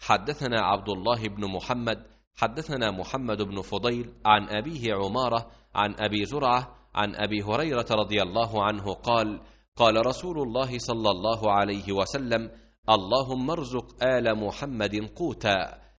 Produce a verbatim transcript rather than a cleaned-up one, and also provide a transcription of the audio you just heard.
حدثنا عبد الله بن محمد حدثنا محمد بن فضيل عن أبيه عمارة عن أبي زرعة عن أبي هريرة رضي الله عنه قال قال رسول الله صلى الله عليه وسلم اللهم ارزق آل محمد قوتا